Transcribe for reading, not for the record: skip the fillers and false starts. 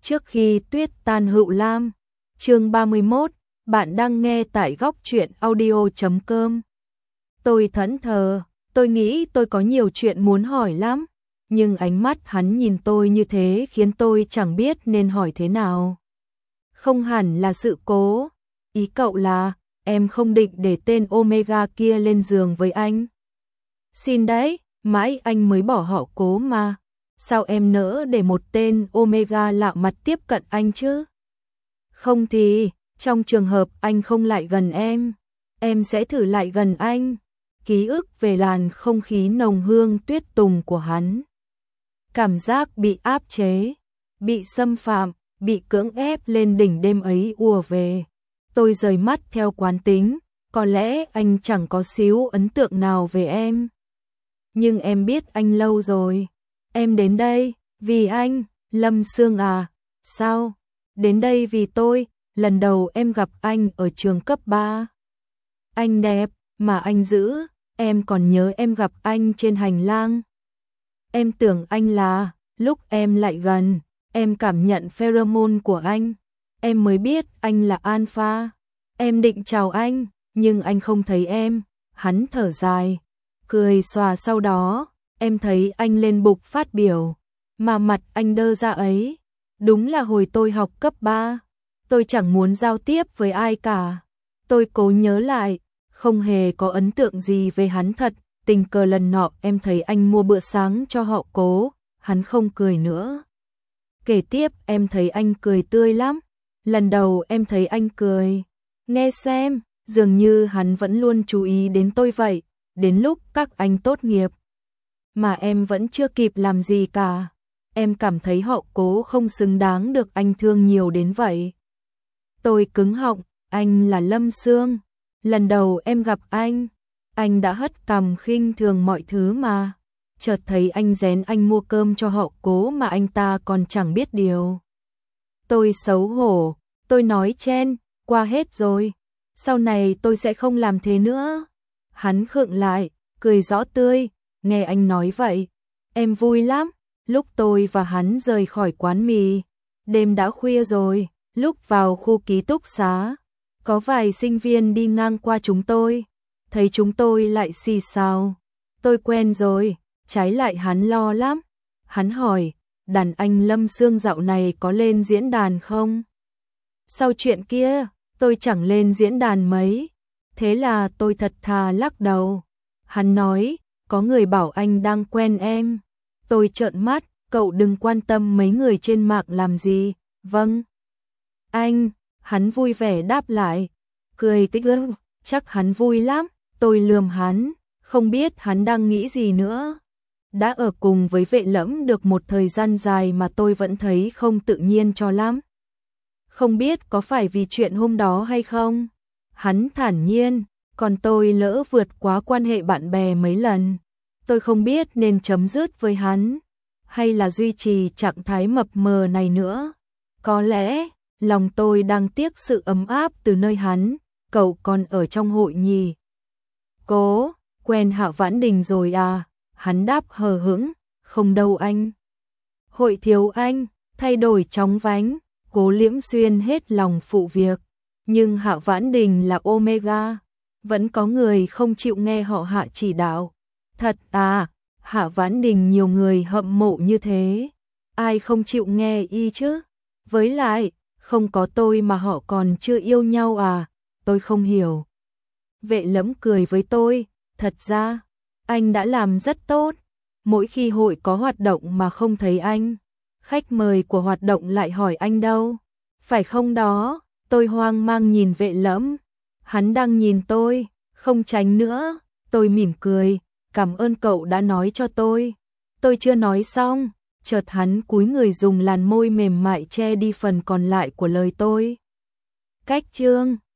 Trước khi tuyết tan Hựu Lam, chương 31, bạn đang nghe tại góc truyện audio.com. Tôi thẫn thờ, tôi nghĩ tôi có nhiều chuyện muốn hỏi lắm, nhưng ánh mắt hắn nhìn tôi như thế khiến tôi chẳng biết nên hỏi thế nào. Không hẳn là sự cố, ý cậu là em không định để tên Omega kia lên giường với anh. Xin đấy, mãi anh mới bỏ họ Cố mà. Sao em nỡ để một tên Omega lạ mặt tiếp cận anh chứ? Không thì, trong trường hợp anh không lại gần em sẽ thử lại gần anh. Ký ức về làn không khí nồng hương tuyết tùng của hắn. Cảm giác bị áp chế, bị xâm phạm, bị cưỡng ép lên đỉnh đêm ấy ùa về. Tôi rời mắt theo quán tính, có lẽ anh chẳng có xíu ấn tượng nào về em. Nhưng em biết anh lâu rồi. Em đến đây, vì anh, Lâm Sương à, sao? Đến đây vì tôi, lần đầu em gặp anh ở trường cấp 3. Anh đẹp, mà anh dữ, em còn nhớ em gặp anh trên hành lang. Em tưởng anh là, lúc em lại gần, em cảm nhận pheromone của anh. Em mới biết anh là alpha. Em định chào anh, nhưng anh không thấy em. Hắn thở dài, cười xòa sau đó. Em thấy anh lên bục phát biểu, mà mặt anh đơ ra ấy. Đúng là hồi tôi học cấp 3, tôi chẳng muốn giao tiếp với ai cả. Tôi cố nhớ lại, không hề có ấn tượng gì về hắn thật. Tình cờ lần nọ em thấy anh mua bữa sáng cho họ Cố, hắn không cười nữa. Kể tiếp em thấy anh cười tươi lắm. Lần đầu em thấy anh cười. Nghe xem, dường như hắn vẫn luôn chú ý đến tôi vậy. Đến lúc các anh tốt nghiệp mà em vẫn chưa kịp làm gì cả. Em cảm thấy họ Cố không xứng đáng được anh thương nhiều đến vậy. Tôi cứng họng, anh là Lâm Sương. Lần đầu em gặp anh đã hất cằm khinh thường mọi thứ mà. Chợt thấy anh rén anh mua cơm cho họ Cố mà anh ta còn chẳng biết điều. Tôi xấu hổ, tôi nói chen, qua hết rồi. Sau này tôi sẽ không làm thế nữa. Hắn khựng lại, cười rõ tươi. Nghe anh nói vậy, em vui lắm. Lúc tôi và hắn rời khỏi quán mì, đêm đã khuya rồi, lúc vào khu ký túc xá, có vài sinh viên đi ngang qua chúng tôi, thấy chúng tôi lại xì xào. Tôi quen rồi, trái lại hắn lo lắm. Hắn hỏi, đàn anh Lâm Sương dạo này có lên diễn đàn không? Sau chuyện kia, tôi chẳng lên diễn đàn mấy. Thế là tôi thật thà lắc đầu. Hắn nói, có người bảo anh đang quen em. Tôi trợn mắt, cậu đừng quan tâm mấy người trên mạng làm gì. Vâng. Anh, hắn vui vẻ đáp lại. Cười tích ức, chắc hắn vui lắm. Tôi lườm hắn, không biết hắn đang nghĩ gì nữa. Đã ở cùng với Vệ Lẫm được một thời gian dài mà tôi vẫn thấy không tự nhiên cho lắm. Không biết có phải vì chuyện hôm đó hay không? Hắn thản nhiên, còn tôi lỡ vượt quá quan hệ bạn bè mấy lần. Tôi không biết nên chấm dứt với hắn, hay là duy trì trạng thái mập mờ này nữa. Có lẽ, lòng tôi đang tiếc sự ấm áp từ nơi hắn. Cậu còn ở trong hội nhỉ? Cố, quen Hạ Vãn Đình rồi à? Hắn đáp hờ hững, không đâu anh. Hội thiếu anh, thay đổi chóng vánh, Cố Liễm Xuyên hết lòng phụ việc. Nhưng Hạ Vãn Đình là Omega, vẫn có người không chịu nghe họ Hạ chỉ đạo. Thật à, Hạ Vãn Đình nhiều người hâm mộ như thế, ai không chịu nghe y chứ? Với lại, không có tôi mà họ còn chưa yêu nhau à? Tôi không hiểu. Vệ Lẫm cười với tôi, thật ra, anh đã làm rất tốt. Mỗi khi hội có hoạt động mà không thấy anh, khách mời của hoạt động lại hỏi anh đâu. Phải không đó? Tôi hoang mang nhìn Vệ Lẫm. Hắn đang nhìn tôi, không tránh nữa. Tôi mỉm cười, cảm ơn cậu đã nói cho tôi. Tôi chưa nói xong, chợt hắn cúi người dùng làn môi mềm mại che đi phần còn lại của lời tôi. Cách chương